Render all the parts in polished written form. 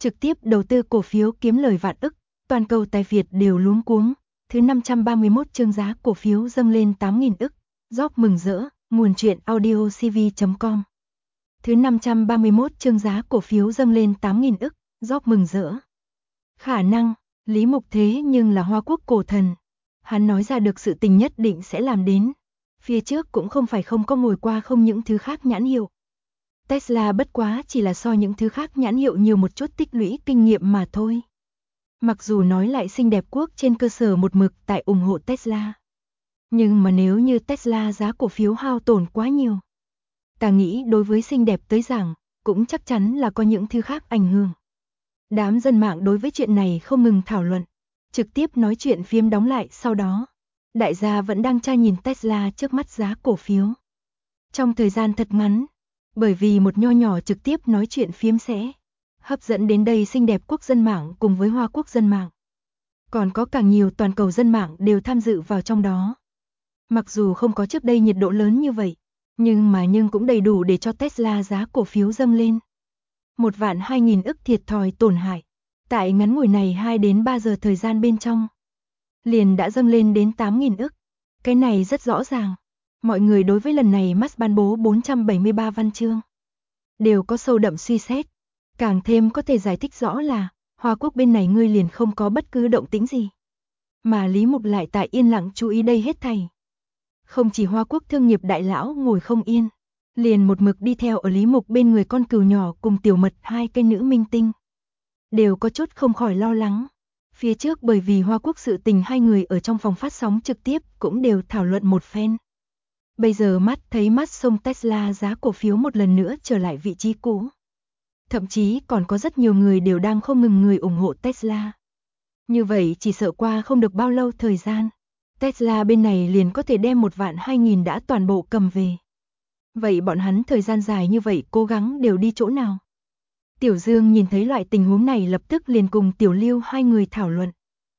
trực tiếp đầu tư cổ phiếu kiếm lời vạn ức, toàn cầu tài Việt đều luống cuống. Thứ 531 chương giá cổ phiếu dâng lên 8.000 ức, Job mừng rỡ, nguồn truyện audio cv.com. Thứ 531 chương giá cổ phiếu dâng lên 8.000 ức, Job mừng rỡ. Khả năng, Lý Mục thế nhưng là Hoa Quốc cổ thần. Hắn nói ra được sự tình nhất định sẽ làm đến. Phía trước cũng không phải không có ngồi qua không những thứ khác nhãn hiệu. Tesla bất quá chỉ là so những thứ khác nhãn hiệu nhiều một chút tích lũy kinh nghiệm mà thôi. Mặc dù nói lại xinh đẹp quốc trên cơ sở một mực tại ủng hộ Tesla. Nhưng mà nếu như Tesla giá cổ phiếu hao tổn quá nhiều, ta nghĩ đối với xinh đẹp tới giảng, cũng chắc chắn là có những thứ khác ảnh hưởng. Đám dân mạng đối với chuyện này không ngừng thảo luận, trực tiếp nói chuyện phiếm đóng lại sau đó. Đại gia vẫn đang tra nhìn Tesla trước mắt giá cổ phiếu. Trong thời gian thật ngắn, bởi vì một nho nhỏ trực tiếp nói chuyện phiếm sẽ hấp dẫn đến đây xinh đẹp quốc dân mạng cùng với Hoa Quốc dân mạng. Còn có càng nhiều toàn cầu dân mạng đều tham dự vào trong đó. Mặc dù không có trước đây nhiệt độ lớn như vậy, nhưng cũng đầy đủ để cho Tesla giá cổ phiếu dâng lên. 1.200.000 ức thiệt thòi tổn hại. Tại ngắn ngủi này 2 đến 3 giờ thời gian bên trong, liền đã dâng lên đến 8.000 ức. Cái này rất rõ ràng. Mọi người đối với lần này Musk ban bố 473 văn chương đều có sâu đậm suy xét. Càng thêm có thể giải thích rõ là Hoa Quốc bên này ngươi liền không có bất cứ động tĩnh gì. Mà Lý Mục lại tại yên lặng chú ý đây hết thảy. Không chỉ Hoa Quốc thương nghiệp đại lão ngồi không yên, liền một mực đi theo ở Lý Mục bên người con cừu nhỏ cùng Tiểu Mật, hai cái nữ minh tinh. Đều có chút không khỏi lo lắng. Phía trước bởi vì Hoa Quốc sự tình hai người ở trong phòng phát sóng trực tiếp cũng đều thảo luận một phen. Bây giờ thấy mắt xông Tesla giá cổ phiếu một lần nữa trở lại vị trí cũ. Thậm chí còn có rất nhiều người đều đang không ngừng người ủng hộ Tesla. Như vậy chỉ sợ qua không được bao lâu thời gian, Tesla bên này liền có thể đem 1.200.000 đã toàn bộ cầm về. Vậy bọn hắn thời gian dài như vậy cố gắng đều đi chỗ nào? Tiểu Dương nhìn thấy loại tình huống này lập tức liền cùng Tiểu Lưu hai người thảo luận.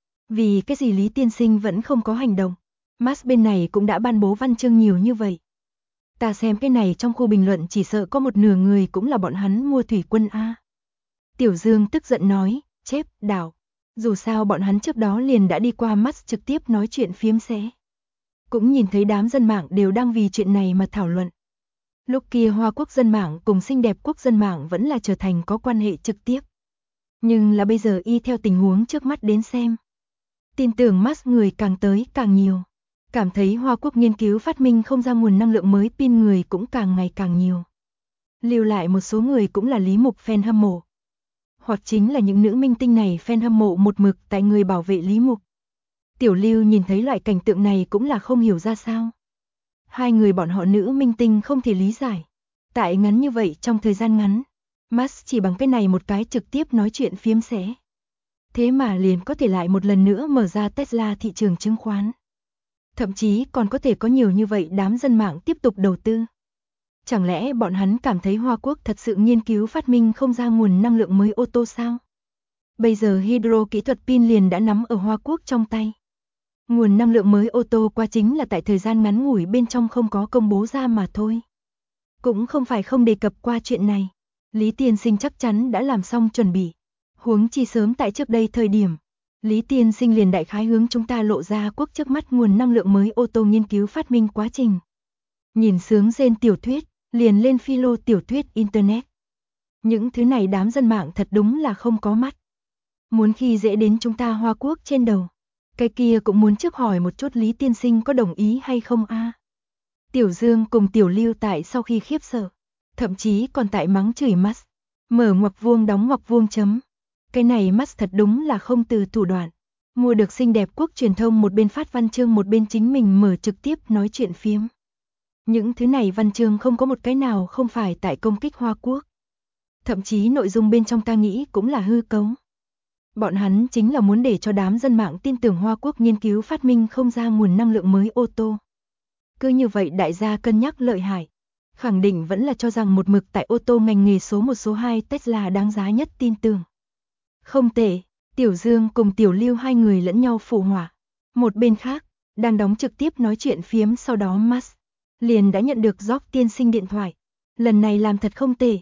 Vì cái gì Lý Tiên Sinh vẫn không có hành động? Musk bên này cũng đã ban bố văn chương nhiều như vậy. Ta xem cái này trong khu bình luận chỉ sợ có một nửa người cũng là bọn hắn mua thủy quân A. Tiểu Dương tức giận nói, chép, đảo. Dù sao bọn hắn trước đó liền đã đi qua Musk trực tiếp nói chuyện phiếm xé. Cũng nhìn thấy đám dân mạng đều đang vì chuyện này mà thảo luận. Lúc kia Hoa Quốc dân mạng cùng xinh đẹp quốc dân mạng vẫn là trở thành có quan hệ trực tiếp. Nhưng là bây giờ y theo tình huống trước mắt đến xem. Tin tưởng Musk người càng tới càng nhiều. Cảm thấy Hoa Quốc nghiên cứu phát minh không ra nguồn năng lượng mới pin người cũng càng ngày càng nhiều. Lưu lại một số người cũng là Lý Mục fan hâm mộ. Hoặc chính là những nữ minh tinh này fan hâm mộ một mực tại người bảo vệ Lý Mục. Tiểu Lưu nhìn thấy loại cảnh tượng này cũng là không hiểu ra sao. Hai người bọn họ nữ minh tinh không thể lý giải. Tại ngắn như vậy trong thời gian ngắn, Musk chỉ bằng cái này một cái trực tiếp nói chuyện phiếm xé. Thế mà liền có thể lại một lần nữa mở ra Tesla thị trường chứng khoán. Thậm chí còn có thể có nhiều như vậy đám dân mạng tiếp tục đầu tư. Chẳng lẽ bọn hắn cảm thấy Hoa Quốc thật sự nghiên cứu phát minh không ra nguồn năng lượng mới ô tô sao? Bây giờ hydro kỹ thuật pin liền đã nắm ở Hoa Quốc trong tay. Nguồn năng lượng mới ô tô qua chính là tại thời gian ngắn ngủi bên trong không có công bố ra mà thôi. Cũng không phải không đề cập qua chuyện này. Lý Tiên Sinh chắc chắn đã làm xong chuẩn bị. Huống chi sớm tại trước đây thời điểm. Lý Tiên Sinh liền đại khái hướng chúng ta lộ ra quốc trước mắt nguồn năng lượng mới ô tô nghiên cứu phát minh quá trình. Nhìn sướng rên tiểu thuyết, liền lên philo tiểu thuyết Internet. Những thứ này đám dân mạng thật đúng là không có mắt. Muốn khi dễ đến chúng ta Hoa Quốc trên đầu. Cái kia cũng muốn trước hỏi một chút Lý Tiên Sinh có đồng ý hay không a? Tiểu Dương cùng Tiểu Lưu tại sau khi khiếp sợ, thậm chí còn tại mắng chửi Musk. Mở ngoặc vuông đóng ngoặc vuông chấm. Cái này Musk thật đúng là không từ thủ đoạn. Mua được xinh đẹp quốc truyền thông một bên phát văn chương một bên chính mình mở trực tiếp nói chuyện phiếm. Những thứ này văn chương không có một cái nào không phải tại công kích Hoa Quốc. Thậm chí nội dung bên trong ta nghĩ cũng là hư cấu. Bọn hắn chính là muốn để cho đám dân mạng tin tưởng Hoa Quốc nghiên cứu phát minh không ra nguồn năng lượng mới ô tô. Cứ như vậy đại gia cân nhắc lợi hại. Khẳng định vẫn là cho rằng một mực tại ô tô ngành nghề số 1 số 2 Tesla đáng giá nhất tin tưởng. Không tệ, Tiểu Dương cùng Tiểu Lưu hai người lẫn nhau phụ họa. Một bên khác, đang đóng trực tiếp nói chuyện phiếm sau đó Musk liền đã nhận được Job tiên sinh điện thoại. Lần này làm thật không tệ.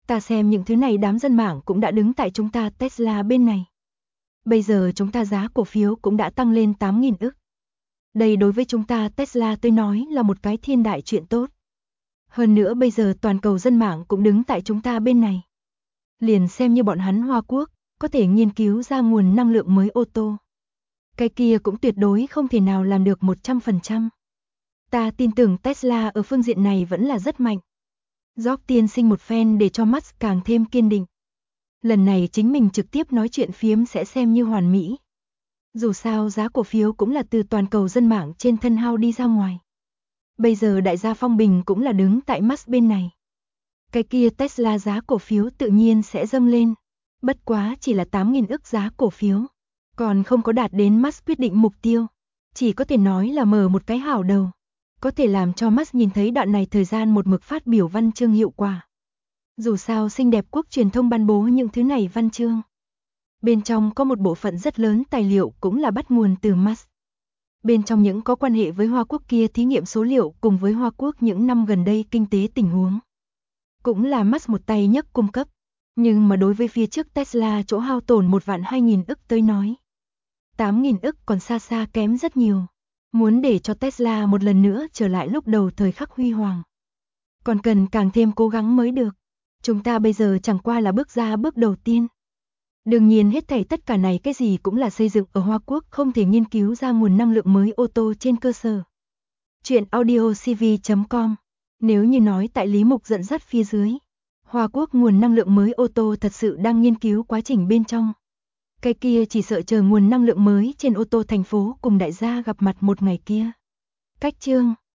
Ta xem những thứ này đám dân mạng cũng đã đứng tại chúng ta Tesla bên này. Bây giờ chúng ta giá cổ phiếu cũng đã tăng lên 8.000 ức. Đây đối với chúng ta Tesla tôi nói là một cái thiên đại chuyện tốt. Hơn nữa bây giờ toàn cầu dân mạng cũng đứng tại chúng ta bên này. Liền xem như bọn hắn Hoa Quốc, có thể nghiên cứu ra nguồn năng lượng mới ô tô. Cái kia cũng tuyệt đối không thể nào làm được 100%. Ta tin tưởng Tesla ở phương diện này vẫn là rất mạnh. Job tiên sinh một phen để cho Musk càng thêm kiên định. Lần này chính mình trực tiếp nói chuyện phiếm sẽ xem như hoàn mỹ. Dù sao giá cổ phiếu cũng là từ toàn cầu dân mạng trên thân hao đi ra ngoài. Bây giờ đại gia phong bình cũng là đứng tại Musk bên này. Cái kia Tesla giá cổ phiếu tự nhiên sẽ dâng lên. Bất quá chỉ là 8.000 ức giá cổ phiếu. Còn không có đạt đến Musk quyết định mục tiêu. Chỉ có thể nói là mở một cái hảo đầu. Có thể làm cho Musk nhìn thấy đoạn này thời gian một mực phát biểu văn chương hiệu quả. Dù sao xinh đẹp quốc truyền thông ban bố những thứ này văn chương. Bên trong có một bộ phận rất lớn tài liệu cũng là bắt nguồn từ Musk. Bên trong những có quan hệ với Hoa Quốc kia thí nghiệm số liệu cùng với Hoa Quốc những năm gần đây kinh tế tình huống. Cũng là Musk một tay nhất cung cấp. Nhưng mà đối với phía trước Tesla chỗ hao tổn 1.200.000 ức tới nói. 8.000 ức còn xa xa kém rất nhiều. Muốn để cho Tesla một lần nữa trở lại lúc đầu thời khắc huy hoàng. Còn cần càng thêm cố gắng mới được. Chúng ta bây giờ chẳng qua là bước ra bước đầu tiên. Đương nhiên hết thảy tất cả này cái gì cũng là xây dựng ở Hoa Quốc không thể nghiên cứu ra nguồn năng lượng mới ô tô trên cơ sở. Chuyện audiocv.com. Nếu như nói tại Lý Mục dẫn dắt phía dưới. Hoa Quốc nguồn năng lượng mới ô tô thật sự đang nghiên cứu quá trình bên trong. Cái kia chỉ sợ chờ nguồn năng lượng mới trên ô tô thành phố cùng đại gia gặp mặt một ngày kia. Cách chương